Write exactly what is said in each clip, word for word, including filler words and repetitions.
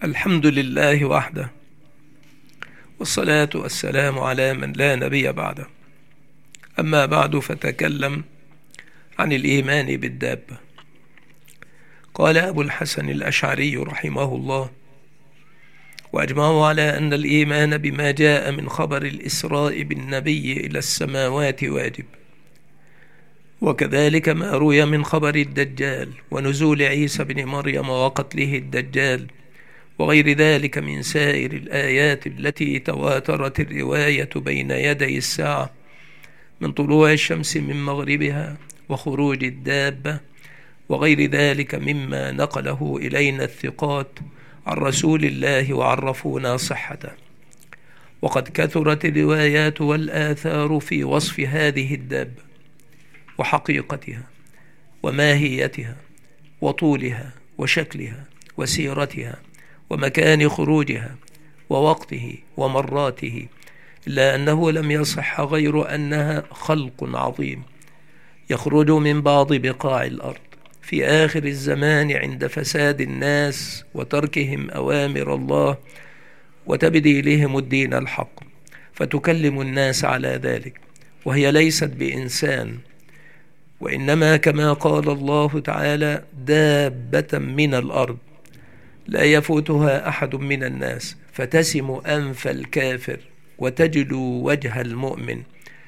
الحمد لله وحده، والصلاة والسلام على من لا نبي بعده. أما بعد، فتكلم عن الإيمان بالدابة. قال أبو الحسن الأشعري رحمه الله: وأجمعوا على أن الإيمان بما جاء من خبر الإسراء بالنبي إلى السماوات واجب، وكذلك ما روي من خبر الدجال ونزول عيسى بن مريم وقتله الدجال وغير ذلك من سائر الآيات التي تواترت الرواية بين يدي الساعة، من طلوع الشمس من مغربها وخروج الدابة وغير ذلك مما نقله إلينا الثقات عن رسول الله وعرفونا صحته. وقد كثرت الروايات والآثار في وصف هذه الدابة وحقيقتها وماهيتها وطولها وشكلها وسيرتها ومكان خروجها ووقته ومراته، إلا أنه لم يصح غير أنها خلق عظيم يخرج من بعض بقاع الأرض في آخر الزمان عند فساد الناس وتركهم أوامر الله وتبديلهم الدين الحق، فتكلم الناس على ذلك، وهي ليست بإنسان، وإنما كما قال الله تعالى: دابة من الأرض لا يفوتها أحد من الناس، فتسم أنف الكافر وتجلو وجه المؤمن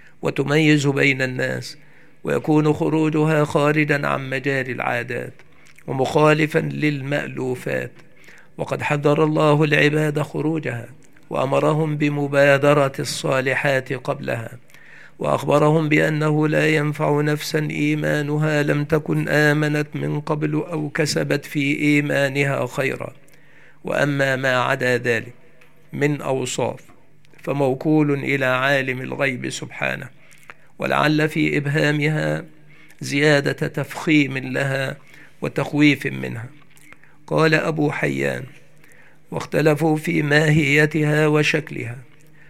وتميز بين الناس، ويكون خروجها خارجا عن مجال العادات ومخالفا للمألوفات. وقد حذر الله العباد خروجها وأمرهم بمبادرة الصالحات قبلها، وأخبرهم بأنه لا ينفع نفسا إيمانها لم تكن آمنت من قبل أو كسبت في إيمانها خيرا. وأما ما عدا ذلك من أوصاف فموكول إلى عالم الغيب سبحانه، ولعل في إبهامها زيادة تفخيم لها وتخويف منها. قال أبو حيان: واختلفوا في ماهيتها وشكلها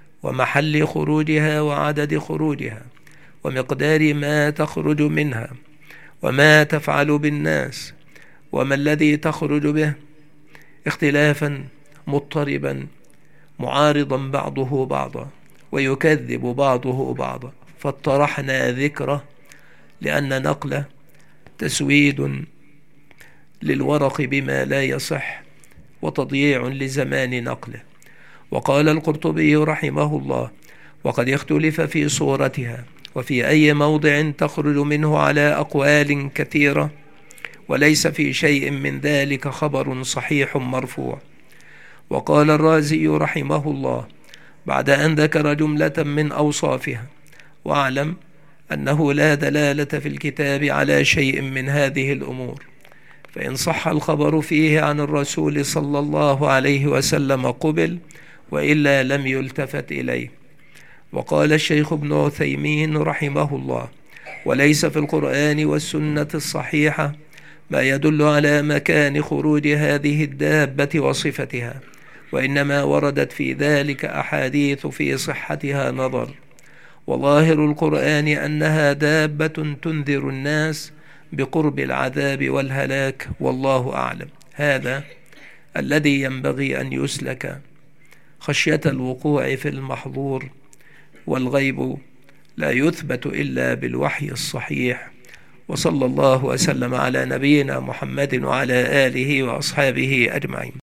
ومحل خروجها وعدد خروجها ومقدار ما تخرج منها وما تفعل بالناس وما الذي تخرج به، اختلافا مضطربا معارضا بعضه بعضا ويكذب بعضه بعضا، فاطرحنا ذكره لأن نقله تسويد للورق بما لا يصح وتضييع لزمان نقله. وقال القرطبي رحمه الله: وقد اختلف في صورتها وفي أي موضع تخرج منه على أقوال كثيرة، وليس في شيء من ذلك خبر صحيح مرفوع. وقال الرازي رحمه الله بعد أن ذكر جملة من أوصافها: واعلم أنه لا دلالة في الكتاب على شيء من هذه الأمور، فإن صح الخبر فيه عن الرسول صلى الله عليه وسلم قبل، وإلا لم يلتفت إليه. وقال الشيخ ابن عثيمين رحمه الله: وليس في القرآن والسنة الصحيحة ما يدل على مكان خروج هذه الدابة وصفتها، وإنما وردت في ذلك أحاديث في صحتها نظر، وظاهر القرآن أنها دابة تنذر الناس بقرب العذاب والهلاك، والله أعلم. هذا الذي ينبغي أن يسلك خشية الوقوع في المحظور، والغيب لا يثبت إلا بالوحي الصحيح. وصلى الله وسلم على نبينا محمد وعلى آله وأصحابه أجمعين.